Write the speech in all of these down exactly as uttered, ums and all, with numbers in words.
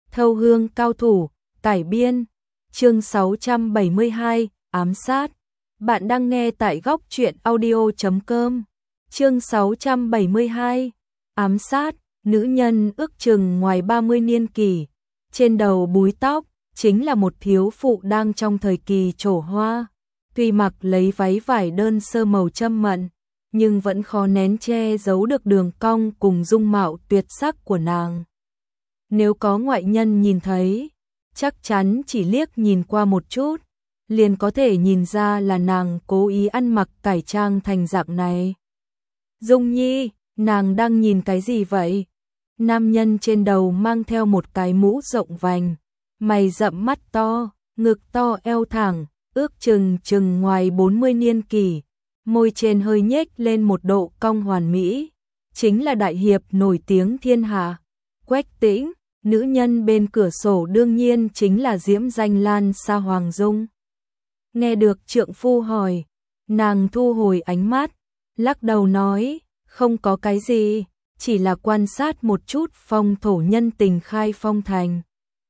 Thâu hương cao thủ, cải biên, chương sáu trăm bảy mươi hai, ám sát. Bạn đang nghe tại góc truyện audio chấm com. Chương sáu trăm bảy mươi hai, ám sát. Nữ nhân ước chừng ngoài ba mươi niên kỷ, trên đầu búi tóc, chính là một thiếu phụ đang trong thời kỳ trổ hoa. Tuy mặc lấy váy vải đơn sơ màu trâm mận, nhưng vẫn khó nén che giấu được đường cong cùng dung mạo tuyệt sắc của nàng. Nếu có ngoại nhân nhìn thấy, chắc chắn chỉ liếc nhìn qua một chút, liền có thể nhìn ra là nàng cố ý ăn mặc cải trang thành dạng này. Dung Nhi, nàng đang nhìn cái gì vậy? Nam nhân trên đầu mang theo một cái mũ rộng vành, mày rậm mắt to, ngực to eo thẳng, ước chừng chừng ngoài bốn mươi niên kỷ, môi trên hơi nhếch lên một độ cong hoàn mỹ, chính là đại hiệp nổi tiếng thiên hạ, Quách Tĩnh. Nữ nhân bên cửa sổ đương nhiên chính là diễm danh Lan Sa Hoàng Dung. Nghe được trượng phu hỏi, nàng thu hồi ánh mắt, lắc đầu nói, không có cái gì, chỉ là quan sát một chút phong thổ nhân tình Khai Phong thành.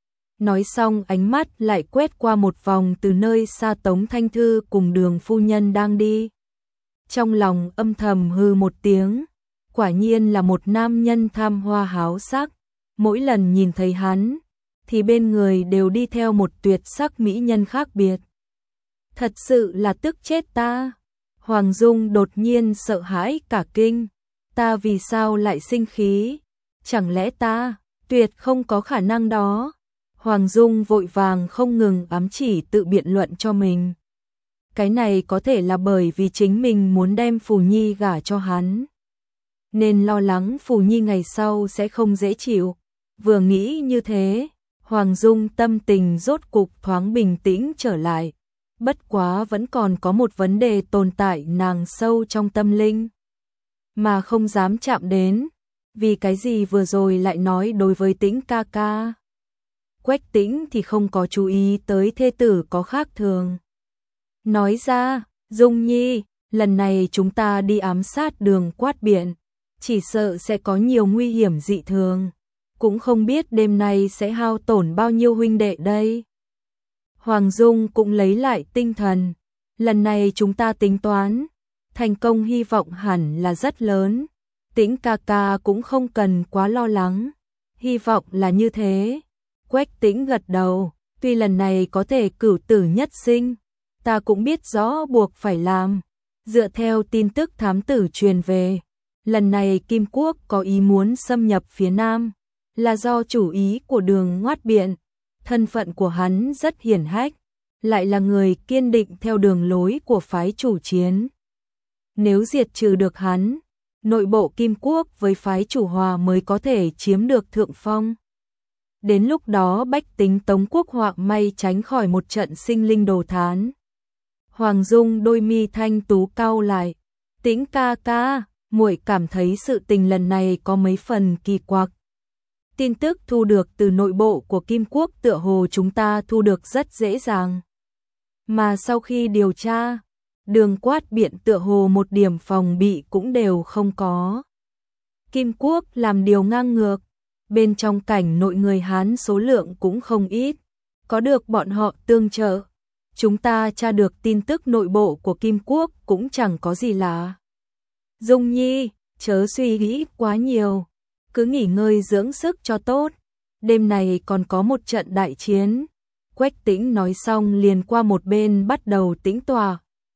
Nói xong ánh mắt lại quét qua một vòng từ nơi xa Tống Thanh Thư cùng Đường phu nhân đang đi. Trong lòng âm thầm hừ một tiếng, quả nhiên là một nam nhân tham hoa háo sắc. Mỗi lần nhìn thấy hắn, thì bên người đều đi theo một tuyệt sắc mỹ nhân khác biệt. Thật sự là tức chết ta. Hoàng Dung đột nhiên sợ hãi cả kinh. Ta vì sao lại sinh khí? Chẳng lẽ ta, tuyệt không có khả năng đó. Hoàng Dung vội vàng không ngừng ám chỉ tự biện luận cho mình. Cái này có thể là bởi vì chính mình muốn đem Phù Nhi gả cho hắn, nên lo lắng Phù Nhi ngày sau sẽ không dễ chịu. Vừa nghĩ như thế, Hoàng Dung tâm tình rốt cục thoáng bình tĩnh trở lại. Bất quá vẫn còn có một vấn đề tồn tại nàng sâu trong tâm linh, mà không dám chạm đến. Vì cái gì vừa rồi lại nói đối với Tĩnh ca ca? Quách Tĩnh thì không có chú ý tới thê tử có khác thường. Nói ra, Dung Nhi, lần này chúng ta đi ám sát Đường Quát Biện, chỉ sợ sẽ có nhiều nguy hiểm dị thường. Cũng không biết đêm nay sẽ hao tổn bao nhiêu huynh đệ đây. Hoàng Dung cũng lấy lại tinh thần. Lần này chúng ta tính toán, thành công hy vọng hẳn là rất lớn. Tĩnh ca ca cũng không cần quá lo lắng. Hy vọng là như thế. Quách Tĩnh gật đầu. Tuy lần này có thể cửu tử nhất sinh, ta cũng biết rõ buộc phải làm. Dựa theo tin tức thám tử truyền về, lần này Kim Quốc có ý muốn xâm nhập phía Nam, là do chủ ý của Đường Ngoát Biện. Thân phận của hắn rất hiển hách, lại là người kiên định theo đường lối của phái chủ chiến. Nếu diệt trừ được hắn, nội bộ Kim Quốc với phái chủ hòa mới có thể chiếm được thượng phong. Đến lúc đó bách tính Tống Quốc họa may tránh khỏi một trận sinh linh đồ thán. Hoàng Dung đôi mi thanh tú cau lại. Tĩnh ca ca, muội cảm thấy sự tình lần này có mấy phần kỳ quặc. Tin tức thu được từ nội bộ của Kim Quốc tựa hồ chúng ta thu được rất dễ dàng. Mà sau khi điều tra, Đường Quát Biện tựa hồ một điểm phòng bị cũng đều không có. Kim Quốc làm điều ngang ngược, bên trong cảnh nội người Hán số lượng cũng không ít, có được bọn họ tương trợ. Chúng ta tra được tin tức nội bộ của Kim Quốc cũng chẳng có gì lạ. Dung Nhi, chớ suy nghĩ quá nhiều, cứ nghỉ ngơi dưỡng sức cho tốt, đêm này còn có một trận đại chiến. Quách Tĩnh nói xong liền qua một bên bắt đầu tĩnh tọa.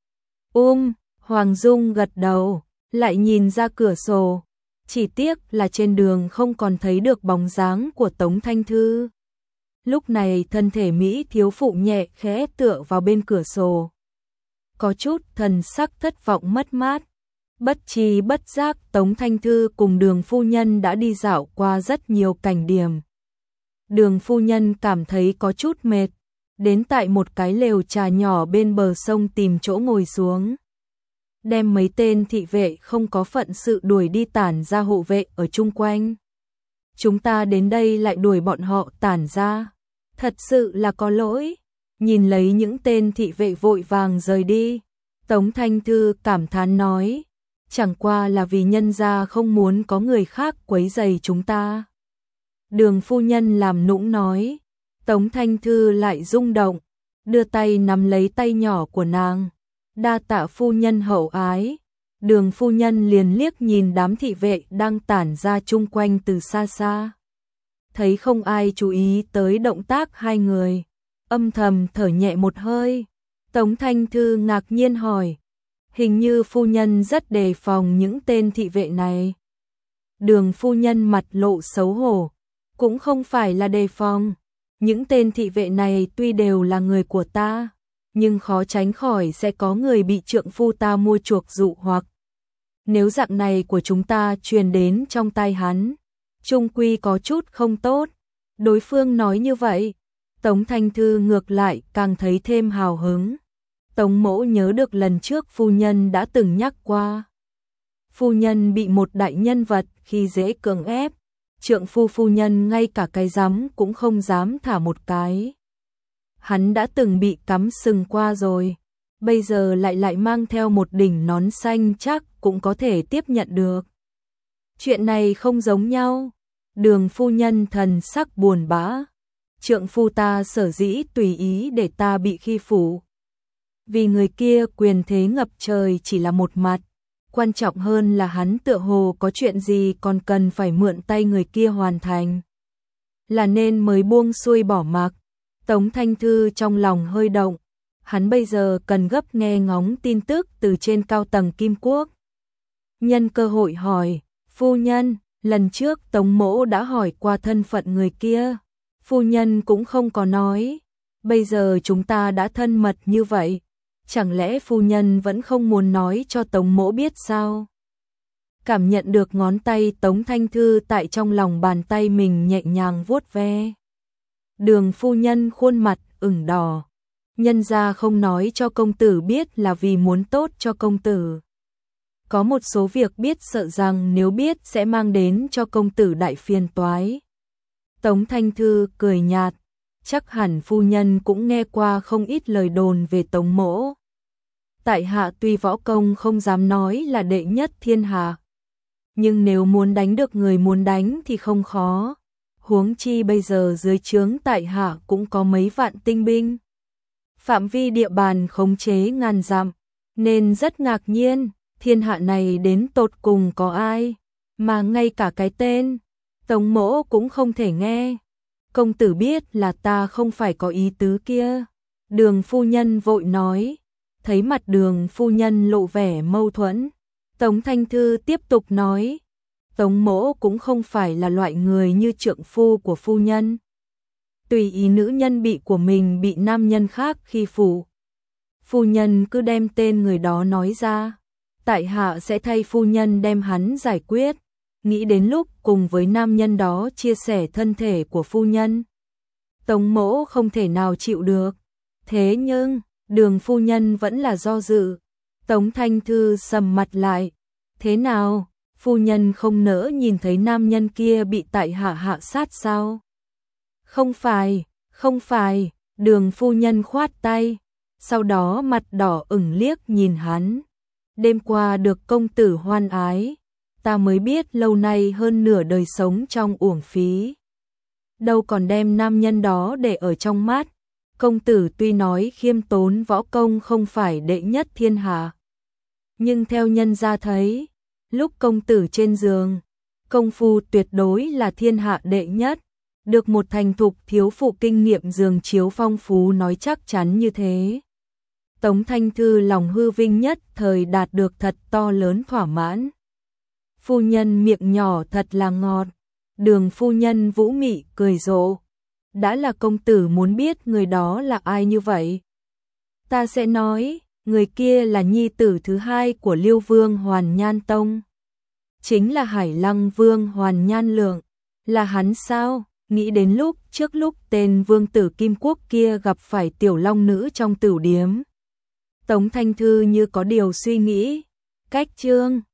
Um, Hoàng Dung gật đầu, lại nhìn ra cửa sổ, chỉ tiếc là trên đường không còn thấy được bóng dáng của Tống Thanh Thư. Lúc này thân thể Mỹ thiếu phụ nhẹ khẽ tựa vào bên cửa sổ, có chút thần sắc thất vọng mất mát. Bất tri bất giác Tống Thanh Thư cùng Đường phu nhân đã đi dạo qua rất nhiều cảnh điểm. Đường phu nhân cảm thấy có chút mệt, đến tại một cái lều trà nhỏ bên bờ sông tìm chỗ ngồi xuống. Đem mấy tên thị vệ không có phận sự đuổi đi tản ra hộ vệ ở chung quanh. Chúng ta đến đây lại đuổi bọn họ tản ra. Thật sự là có lỗi. Nhìn lấy những tên thị vệ vội vàng rời đi, Tống Thanh Thư cảm thán nói, chẳng qua là vì nhân gia không muốn có người khác quấy rầy chúng ta. Đường phu nhân làm nũng nói. Tống Thanh Thư lại rung động, đưa tay nắm lấy tay nhỏ của nàng. Đa tạ phu nhân hậu ái. Đường phu nhân liền liếc nhìn đám thị vệ đang tản ra chung quanh từ xa xa. Thấy không ai chú ý tới động tác hai người, âm thầm thở nhẹ một hơi. Tống Thanh Thư ngạc nhiên hỏi, hình như phu nhân rất đề phòng những tên thị vệ này. Đường phu nhân mặt lộ xấu hổ, cũng không phải là đề phòng. Những tên thị vệ này tuy đều là người của ta, nhưng khó tránh khỏi sẽ có người bị trượng phu ta mua chuộc dụ hoặc. Nếu dạng này của chúng ta truyền đến trong tay hắn, chung quy có chút không tốt. Đối phương nói như vậy, Tống Thanh Thư ngược lại càng thấy thêm hào hứng. Tống mỗ nhớ được lần trước phu nhân đã từng nhắc qua. Phu nhân bị một đại nhân vật khi dễ cưỡng ép, trượng phu phu nhân ngay cả cái giấm cũng không dám thả một cái. Hắn đã từng bị cắm sừng qua rồi, bây giờ lại lại mang theo một đỉnh nón xanh chắc cũng có thể tiếp nhận được. Chuyện này không giống nhau. Đường phu nhân thần sắc buồn bã. Trượng phu ta sở dĩ tùy ý để ta bị khi phụ. Vì người kia quyền thế ngập trời chỉ là một mặt. Quan trọng hơn là hắn tựa hồ có chuyện gì còn cần phải mượn tay người kia hoàn thành. Là nên mới buông xuôi bỏ mặc. Tống Thanh Thư trong lòng hơi động. Hắn bây giờ cần gấp nghe ngóng tin tức từ trên cao tầng Kim Quốc. Nhân cơ hội hỏi, phu nhân, lần trước Tống mỗ đã hỏi qua thân phận người kia. Phu nhân cũng không có nói. Bây giờ chúng ta đã thân mật như vậy. Chẳng lẽ phu nhân vẫn không muốn nói cho Tống mỗ biết sao? Cảm nhận được ngón tay Tống Thanh Thư tại trong lòng bàn tay mình nhẹ nhàng vuốt ve. Đường phu nhân khuôn mặt ửng đỏ. Nhân gia không nói cho công tử biết là vì muốn tốt cho công tử. Có một số việc biết sợ rằng nếu biết sẽ mang đến cho công tử đại phiền toái. Tống Thanh Thư cười nhạt, chắc hẳn phu nhân cũng nghe qua không ít lời đồn về Tống mỗ. Tại hạ tuy võ công không dám nói là đệ nhất thiên hạ, nhưng nếu muốn đánh được người muốn đánh thì không khó. Huống chi bây giờ dưới trướng tại hạ cũng có mấy vạn tinh binh. Phạm vi địa bàn khống chế ngàn dặm, nên rất ngạc nhiên, thiên hạ này đến tột cùng có ai, mà ngay cả cái tên Tống mỗ cũng không thể nghe. Công tử biết là ta không phải có ý tứ kia. Đường phu nhân vội nói. Thấy mặt đường phu nhân lộ vẻ mâu thuẫn, Tống Thanh Thư tiếp tục nói. Tống mỗ cũng không phải là loại người như trượng phu của phu nhân. Tùy ý nữ nhân bị của mình bị nam nhân khác khi phụ. Phu nhân cứ đem tên người đó nói ra, tại hạ sẽ thay phu nhân đem hắn giải quyết. Nghĩ đến lúc cùng với nam nhân đó chia sẻ thân thể của phu nhân, Tống mỗ không thể nào chịu được. Thế nhưng, đường phu nhân vẫn là do dự. Tống Thanh Thư sầm mặt lại. Thế nào, phu nhân không nỡ nhìn thấy nam nhân kia bị tại hạ hạ sát sao? Không phải, không phải, đường phu nhân khoát tay, sau đó mặt đỏ ửng liếc nhìn hắn. Đêm qua được công tử hoan ái, ta mới biết lâu nay hơn nửa đời sống trong uổng phí. Đâu còn đem nam nhân đó để ở trong mắt. Công tử tuy nói khiêm tốn võ công không phải đệ nhất thiên hạ, nhưng theo nhân gia thấy, lúc công tử trên giường, công phu tuyệt đối là thiên hạ đệ nhất. Được một thành thục thiếu phụ kinh nghiệm giường chiếu phong phú nói chắc chắn như thế. Tống Thanh Thư lòng hư vinh nhất thời đạt được thật to lớn thỏa mãn. Phu nhân miệng nhỏ thật là ngọt. Đường phu nhân vũ mị cười rộ. Đã là công tử muốn biết người đó là ai như vậy, ta sẽ nói, người kia là nhi tử thứ hai của Liêu Vương Hoàn Nhan Tông. Chính là Hải Lăng Vương Hoàn Nhan Lượng. Là hắn sao? Nghĩ đến lúc trước lúc tên vương tử Kim Quốc kia gặp phải tiểu long nữ trong tửu điếm, Tống Thanh Thư như có điều suy nghĩ. Cách chương